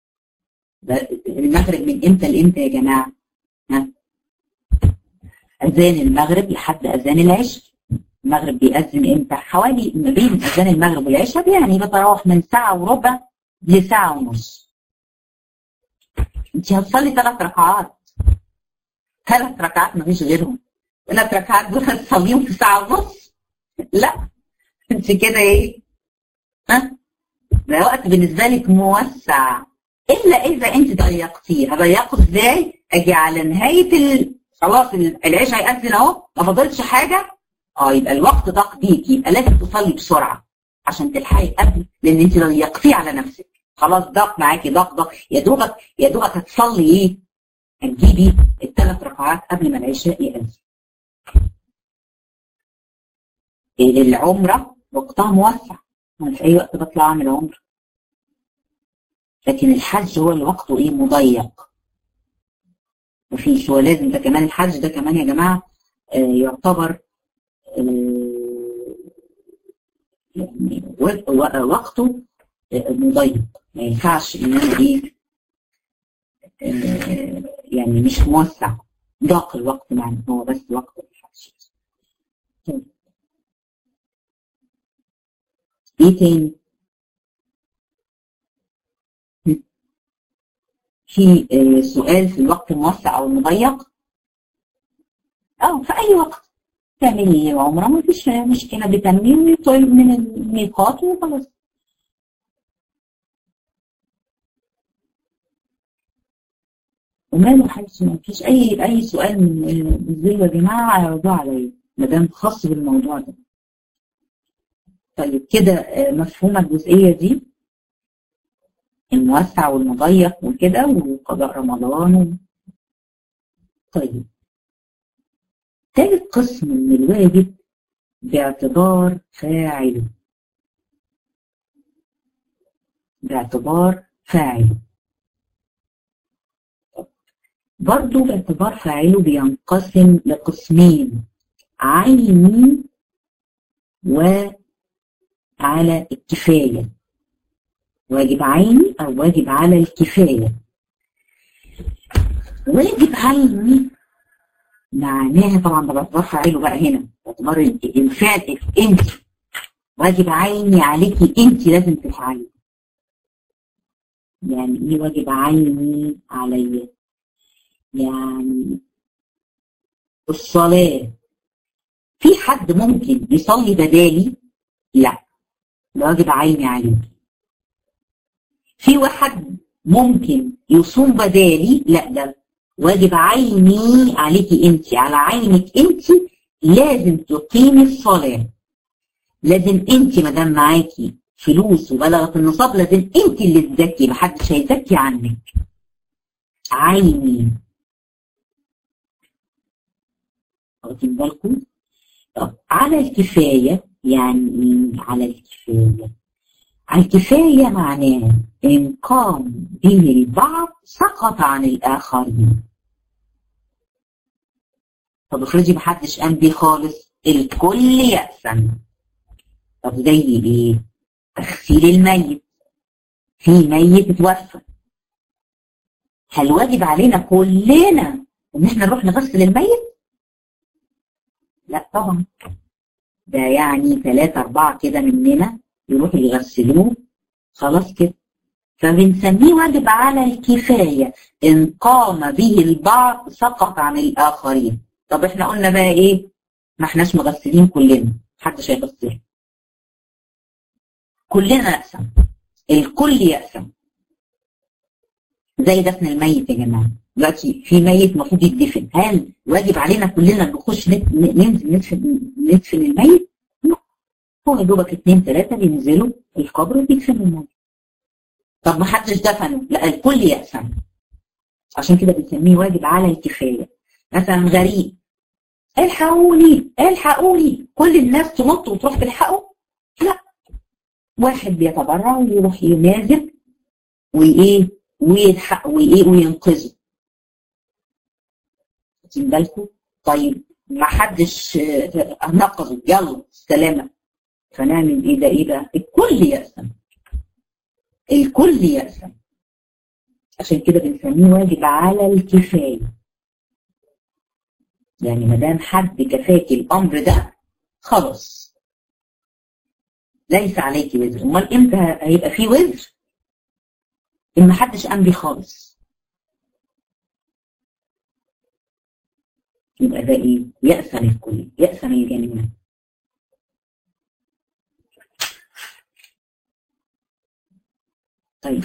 المغرب من امتى لامتى يا جماعه؟ ها؟ اذان المغرب لحد اذان العشاء. المغرب بيأذن امتى؟ حوالي ما بين اذان المغرب والعشاء يعني بتراوح من ساعه وربع لساعه ونص. انت هتصلي ثلاث ركعات. ثلاث ركعات مفيش غيرهم. ثلاث ركعات دول هتصليهم في ساعه ونص؟ لا انت كده ايه؟ ها؟ ده وقت بالنسبه لك موسع، الا اذا انت ضيقتيه. هضيقه ازاي؟ اجي على نهايه ال... خلاص العشاء هيأذن اهو، ما فاضلش حاجه، اه يبقى الوقت ضاق بيكي، يبقى لازم تصلي بسرعه عشان تلحقي قبل، لان انت ضيقتيه على نفسك. خلاص ضاق معاكي، ضاق ضاق يا دوبك يا دوبك هتصلي ايه؟ هتجيبي الثلاث ركعات قبل ما العشاء يأذن. العمره وقتها موسع، انا في اي وقت بطلع اعمل عمره. لكن الحج هو اللي وقته ايه؟ مضيق. مفيش، هو لازم ده كمان الحج ده كمان يا جماعه آه يعتبر آه يعني وقته آه مضيق، ما ينفعش ان انا ايه آه يعني مش موسع، ضاق الوقت معنا، هو بس وقت الحج. ايه تاني؟ في سؤال في الوقت الموسع او المضيق؟ اه في اي وقت تعملي عمره ما فيش مشكله، بتنوي طيب من الميقات وخلاص. وماله حاجه، ما فيش اي اي سؤال من الزي يا جماعه اعرضوه عليا ما دام خاص بالموضوع ده. طيب كده مفهومه الجزئيه دي، الموسع والمضيق وكده وقضاء رمضان و... طيب ثالث قسم من الواجب باعتبار فاعله. باعتبار فاعله برضو باعتبار فاعله بينقسم لقسمين: عيني وعلى الكفاية. واجب عيني أو واجب على الكفاية. واجب عيني معناها طبعا ده باعتبار فاعله بقى هنا، باعتبار الفعل انت، واجب عيني عليكي انت لازم تفعلي. يعني ايه واجب عيني عليا؟ يعني الصلاة في حد ممكن يصلي بدالي؟ لا، ده واجب عيني عليك. في واحد ممكن يصوم بدالي؟ لا، ده واجب عيني عليكي انت، على عينك انت لازم تقيمي الصلاة. لازم انت ما دام معاكي فلوس وبلغت النصاب لازم انت اللي تزكي، محدش هيزكي عنك. عيني، واخدين بالكم؟ طب على الكفاية يعني ايه؟ على الكفاية على الكفاية معناه إن قام به البعض سقط عن الآخرين. طب افرضي محدش قام بيه خالص، الكل يأثم. طب زي ايه؟ تغسيل الميت. في ميت اتوفى، هل واجب علينا كلنا ان احنا نروح نغسل الميت؟ لا طبعا، ده يعني ثلاثة أربعة كده مننا يروحوا يغسلوه خلاص كده، فبنسميه واجب على الكفاية. إن قام به البعض سقط عن الآخرين. طب احنا قلنا بقى ايه؟ ما احناش مغسلين كلنا، محدش هيغسل، كلنا نقسم، الكل يقسم. زي دفن الميت يا جماعة، دلوقتي في ميت المفروض يدفن، هل واجب علينا كلنا نخش ننزل ندفن ندفن الميت؟ لا، هو يا دوبك اثنين ثلاثة بينزلوا القبر وبيدفنوا الميت. طب ما حدش دفنه؟ لا، الكل يقسم. عشان كده بنسميه واجب على الكفاية. مثلا غريب، الحقوني الحقوني، كل الناس تنط وتروح تلحقه؟ لا، واحد بيتبرع ويروح ينازل وايه ويلحق وايه وينقذه. واخدين بالكم؟ طيب ما حدش نقضه، يلا سلامة. فنعمل ايه ده؟ ايه ده؟ الكل يأثم، الكل يأثم. عشان كده بنسميه واجب على الكفاية. يعني ما دام حد كفاكي الامر ده خلاص ليس عليك وزر. امال امتى هيبقى فيه وزر؟ ان ما حدش قام بيه خالص، يبقى ده ايه؟ يأثم الكل، يأثم الجميع. طيب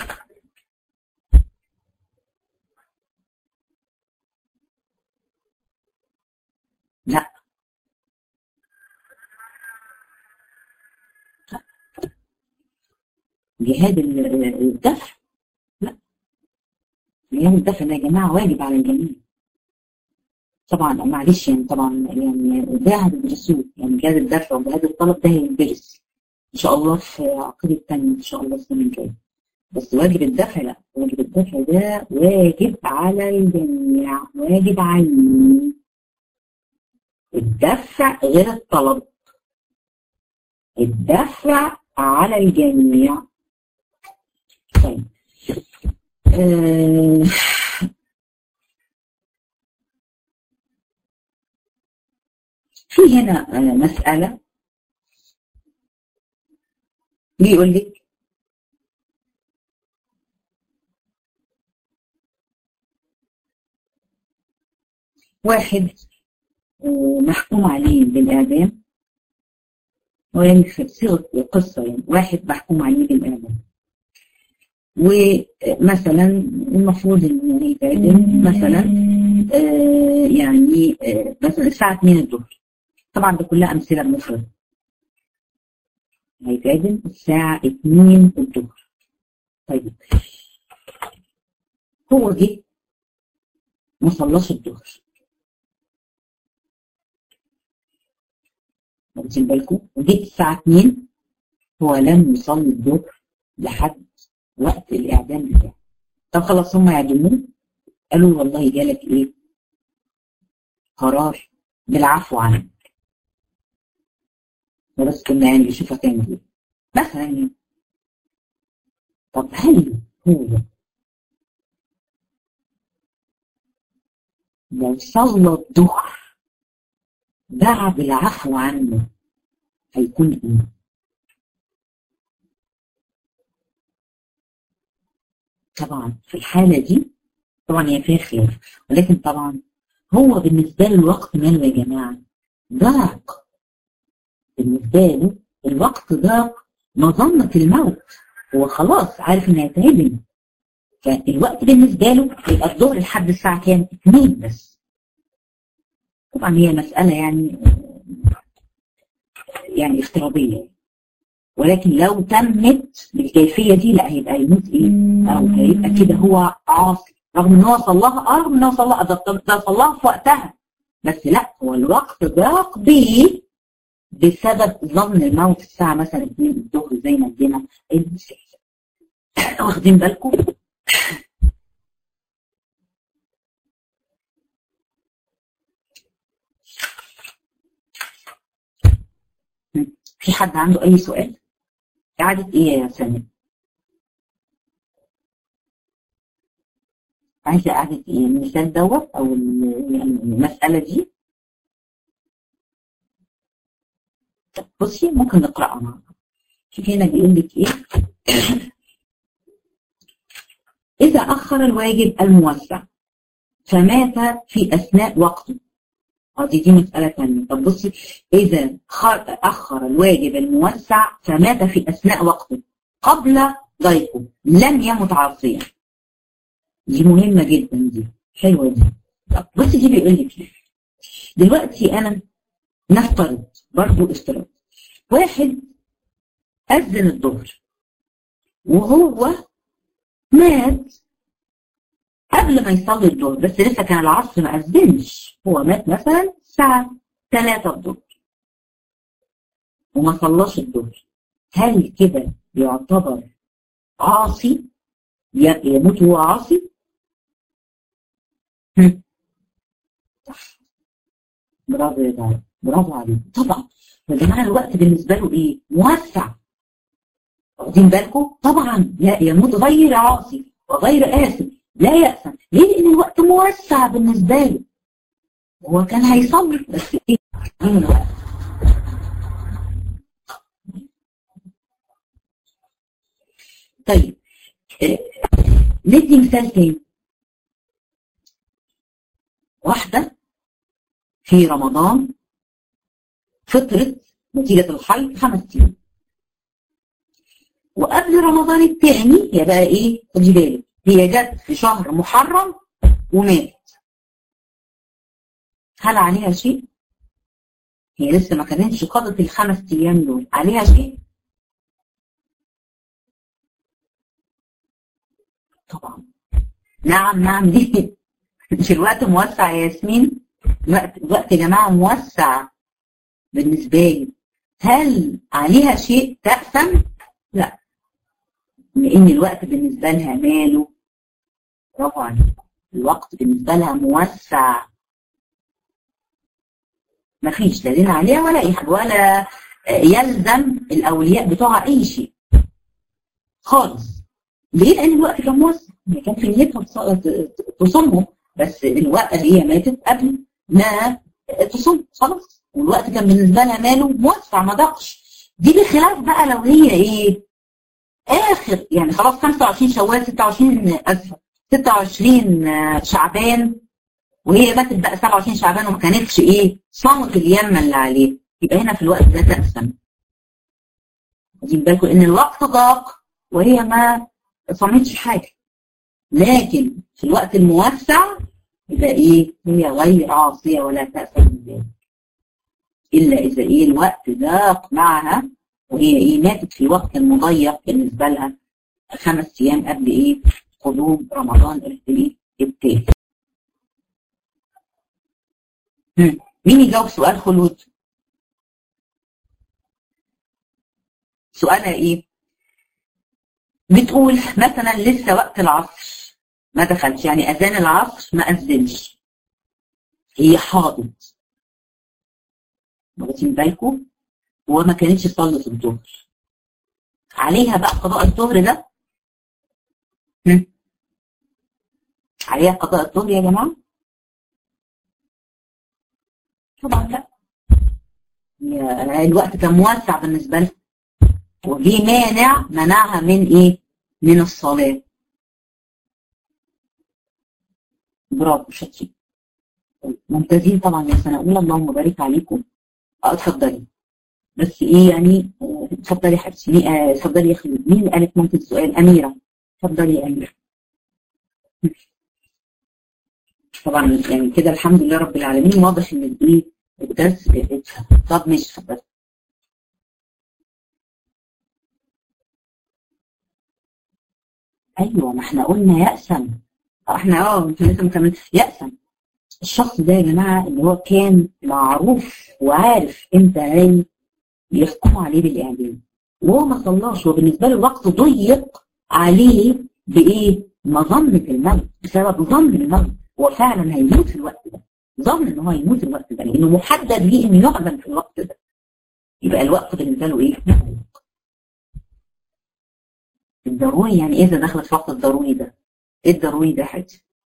لا، جهاد الدفع، لا، جهاد الدفع ده يا جماعه واجب على الجميع. طبعا معلش يعني، طبعا يعني جاهد الرسول، يعني جهاد الدفع وجهاد الطلب ده هيندرس ان شاء الله في عقيده الثانيه ان شاء الله السنه الجايه. بس واجب الدفع لا، واجب الدفع ده واجب على الجميع، واجب عيني. الدفع غير الطلب، الدفع على الجميع. طيب آه في هنا آه مسألة بيقول لك واحد آه محكوم عليه بالإعدام، ويعني في صيغة قصة، يعني واحد محكوم عليه بالإعدام ومثلا المفروض إنه يتعدم مثلا آه يعني آه مثلا الساعة اتنين الظهر. طبعا ده كلها أمثلة بمفرد. هيتعدم الساعة اتنين الظهر. طيب هو جه ما صلاش الظهر، واخدين بالكم؟ وجيت الساعة اتنين هو لم يصلي الظهر لحد وقت الإعدام بتاعه. طب خلاص هم يعدموه، قالوا والله جالك إيه؟ قرار بالعفو عنك. بس كنا يعني بنشوف هتعمل إيه مثلا يعني. طب هل هو لو صلى الظهر بعد العفو عنه هيكون ايه؟ طبعا في الحالة دي طبعا هي فيها خلاف، ولكن طبعا هو بالنسبة له الوقت ماله يا جماعة؟ ضاق. بالنسبة له الوقت ضاق مظنة الموت، هو خلاص عارف انه هيتعدم. فالوقت بالنسبة له يبقى الظهر لحد الساعة كام؟ اتنين بس. طبعا هي مسألة يعني يعني افتراضية، ولكن لو تمت بالكيفية دي لا هيبقى يموت ايه؟ او هيبقى كده هو عاصي، رغم ان هو صلاها، اه رغم ان هو صلاها ده صلاها في وقتها، بس لا هو الوقت ضاق بيه بسبب ظن الموت الساعة مثلا اتنين الظهر زي ما ادينا المثال. واخدين بالكم؟ في حد عنده اي سؤال؟ إعادة ايه يا سامي؟ عايزة إعادة ايه؟ المثال دوت او المسألة دي؟ طب بصي ممكن نقرأها مع بعض. شوف هنا بيقول لك ايه؟ إذا أخر الواجب الموسع فمات في أثناء وقته. دي دي مسألة ثانية. طب بصي، إذا أخر الواجب الموسع فمات في أثناء وقته قبل ضيقه لم يمت عاصيا. دي مهمة جدا، دي حلوة دي. طب بصي دي بيقول لك ايه؟ دلوقتي أنا نفترض برضه افتراض، واحد أذن الظهر وهو مات قبل ما يصلي الظهر، بس لسه كان العصر ما أذنش، هو مات مثلا الساعة ثلاثة الظهر وما صلاش الظهر. هل كده يعتبر عاصي؟ يموت هو عاصي؟ برافو يا دار، برافو عليك. طبعا يا جماعه الوقت بالنسبه له ايه؟ موسع. واخدين بالكم؟ طبعا لا يموت غير عاصي وغير آثم لا يأثم. ليه؟ لأن الوقت موسع بالنسبة له. هو كان هيصلي بس ايه؟ من الوقت. طيب ندي مثال تاني. واحدة في رمضان فطرت نتيجة الحيض خمس أيام. وقبل رمضان الثاني يا بقى ايه؟ خدي بالك، هي جت في شهر محرم وماتت. هل عليها شيء؟ هي لسه ما كانتش قضت الخمس ايام دول، عليها شيء؟ طبعا. نعم نعم. ليه؟ مش الوقت موسع يا ياسمين؟ الوقت الوقت يا جماعه موسع بالنسبه لي. هل عليها شيء تأثم؟ لا، لأن الوقت بالنسبة لها ماله؟ برافو عليك. الوقت بالنسبة لها موسع، مفيش لا دين عليها ولا أي حاجة، ولا يلزم الأولياء بتوعها أي شيء خالص. ليه؟ لأن الوقت كان موسع، هي كان في نيتها تصومه، بس الوقت اللي هي ماتت قبل ما تصوم خلاص، والوقت كان بالنسبة لها ماله؟ موسع ما ضاقش. دي بخلاف بقى لو هي إيه؟ آخر يعني خلاص خمسة وعشرين شوال، ستة وعشرين أسفة ستة وعشرين شعبان، وهي ماتت بقى سبعة وعشرين شعبان وما كانتش ايه؟ صامت اليمة اللي عليه، يبقى هنا في الوقت ده تأثم. واخدين بالكم ان الوقت ضاق وهي ما صامتش حاجة. لكن في الوقت الموسع يبقى ايه؟ هي غير عاصية ولا تأثم بذلك. إلا إذا ايه؟ الوقت ضاق معها وهي ايه؟ ماتت في الوقت المضيق بالنسبة لها خمس أيام قبل ايه؟ قدوم رمضان التالي. مين يجاوب سؤال خلود؟ سؤالها ايه؟ بتقول مثلا لسه وقت العصر ما دخلش، يعني اذان العصر ما اذنش، هي حاضت، واخدين بالكم؟ وما كانتش صلت الظهر، عليها بقى قضاء الظهر ده؟ هم؟ عليها قضاء الظهر يا جماعه؟ طبعا لا، الوقت كان موسع بالنسبه لها وجي مانع منعها من ايه؟ من الصلاه. برافو شاطرين ممتازين طبعا يا سنه اولى، اللهم بارك عليكم. اه اتفضلي بس ايه يعني، اتفضلي يا حبيبتي. اتفضلي يا خالد. مين اللي قالت ممكن السؤال؟ اميره. اتفضلي يا اميره. طبعا يعني كده الحمد لله رب العالمين، واضح ان الايه الدرس اتفهم. طب ماشي اتفضلي. ايوه ما احنا قلنا يأسم، احنا اه انتوا لسه مكملين. يأسم الشخص ده يا جماعه اللي هو كان معروف وعارف امتى هي يحكموا عليه بالاعدام وهو ما صلاش، وبالنسبه له الوقت ضيق عليه بايه؟ مظنه الموت، بسبب ظن الموت. هو فعلا هيموت في الوقت ده، ظن ان هو هيموت في الوقت ده لانه محدد ليه انه يعدم في الوقت ده. يبقى الوقت بالنسبه له ايه؟ الضروري. يعني ايه اذا دخلت في وقت الضروري ده؟ ايه الضروري ده حاجه؟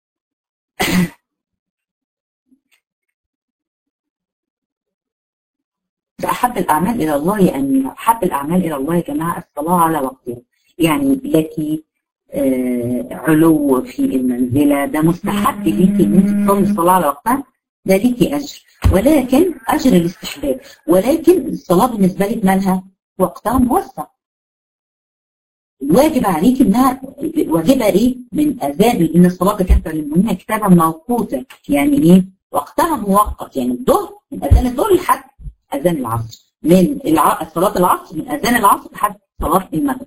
أحب الأعمال إلى الله يا أمينة، أحب الأعمال إلى الله يا جماعة الصلاة على وقتها. يعني لك آه علو في المنزلة، ده مستحب ليكي إن أنت تصلي الصلاة على وقتها، ده ليكي أجر، ولكن أجر الاستحباب. ولكن الصلاة بالنسبة لك مالها؟ وقتها موسع. الواجب عليك إنها واجبة إيه؟ من أذان، إن الصلاة كانت للمؤمنين كتابا موقوتا، يعني إيه؟ وقتها موقت، يعني الظهر من أذان الظهر لحد أذان العصر، من الع... صلاة العصر من أذان العصر لحد صلاة المغرب.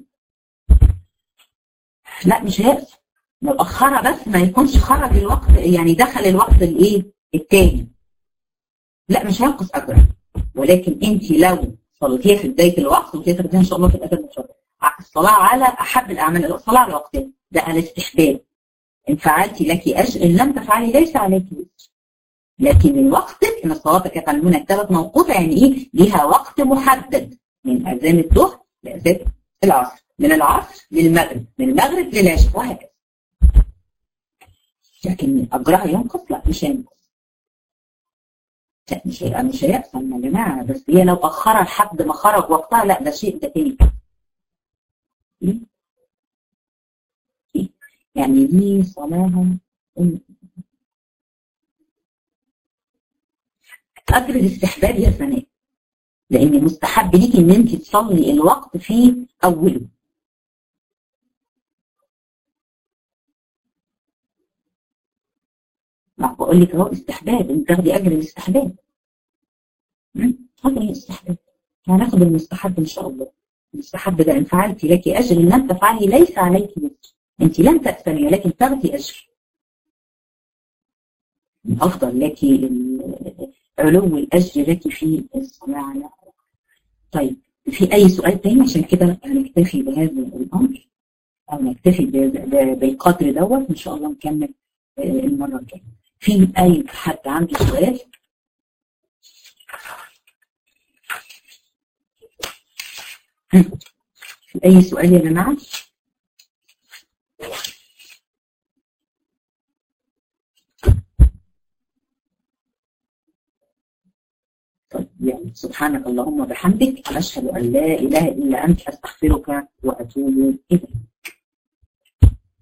لا مش هيقف لو أخرها، بس ما يكونش خرج الوقت، يعني دخل الوقت الإيه؟ التاني. لا مش هينقص أجرها، ولكن أنت لو صليتيها في بداية الوقت وتاخديها إن شاء الله في الأذان المشرف. الصلاة على أحب الأعمال، الصلاة على وقتها ده الاستحباب. إن فعلتي لك أجر، إن لم تفعلي ليس عليك أجر. لكن الوقت ان الصلاه كتعلمون الثلاث موقوته يعني ايه؟ ليها وقت محدد من اذان الظهر لاذان العصر، من العصر للمغرب، من المغرب للعشاء وهكذا. لكن اجرها ينقص؟ لا مش هينقص. لا مش هيبقى مش هيحصل يا جماعه، بس هي لو اخرها لحد ما خرج وقتها لا ده شيء ده تاني. إيه؟ إيه؟ يعني دي صلاها اجر الاستحباب يا سناء، لان مستحب ليكي ان انت تصلي الوقت في اوله. ما بقول لك اهو استحباب، انت تاخدي اجر الاستحباب. اجر الاستحباب هناخد المستحب ان شاء الله. المستحب ده ان فعلتي لك اجر، ان لم تفعلي ليس عليك وزر، انت لن تأثمي ولكن تاخدي اجر. افضل لك علو الاجر لك في الصلاه على. طيب في اي سؤال تاني؟ عشان كده هنكتفي بهذا الامر او نكتفي بالقدر دوت، ان شاء الله نكمل المره الجايه. في اي حد عنده سؤال؟ في اي سؤال يا جماعه؟ طيب يعني سبحانك اللهم وبحمدك، أشهد أن لا إله إلا أنت، أستغفرك وأتوب إليك.